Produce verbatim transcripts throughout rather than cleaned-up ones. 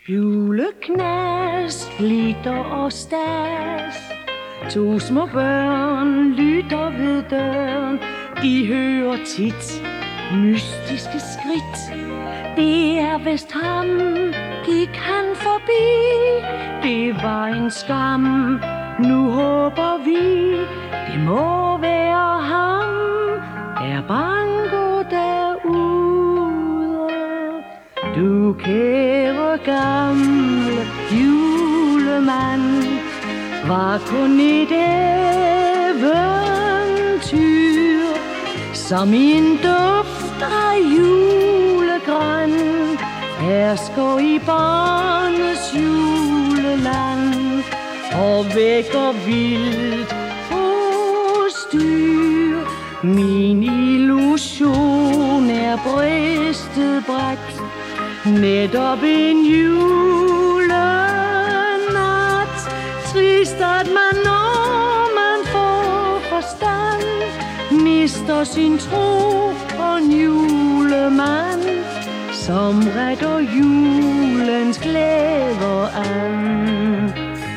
Juleknas, glitter og stas. To små børn lytter ved døren. De hører tit mystiske skridt. Det er vist ham, gik han forbi. Det var en skam, nu håber vi. Det må være ham, der banker derude. Du kære gamle julemand, var kun et eventyr, som i en duft af julegran hersker i barnets juleland og vækker vildt postyr. Min illusion er bristet bræt, netop en julenat. Trist at man, når man får forstand, mister sin tro på en julemand, som retter julens glæder an.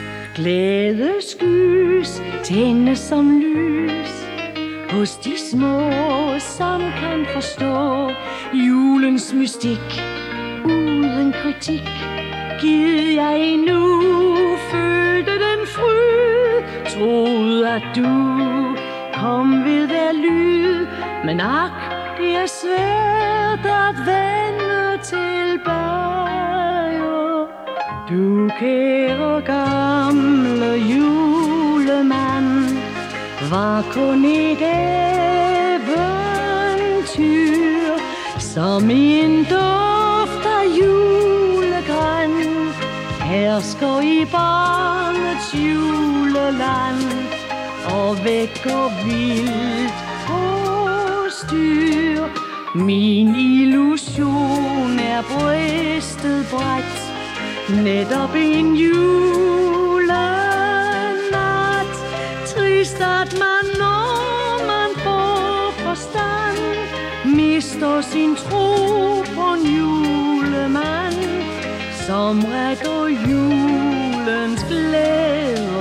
Glædeskys tændes som lys hos de små, som kan forstå julens mystik uden kritik. Gid jeg endnu følte den fryd, troede at du kom ved hver lyd, men ak, det er svært at vende tilbage. Du kære gamle julemand, var kun et eventyr, som i en duft af julegran hersker i barnets juleland og vækker vildt postyr. Min illusion er bristet bræt, netop en julenat. Trist at man, når man får forstand, mister sin tro på en julemand, som rækker julens glæde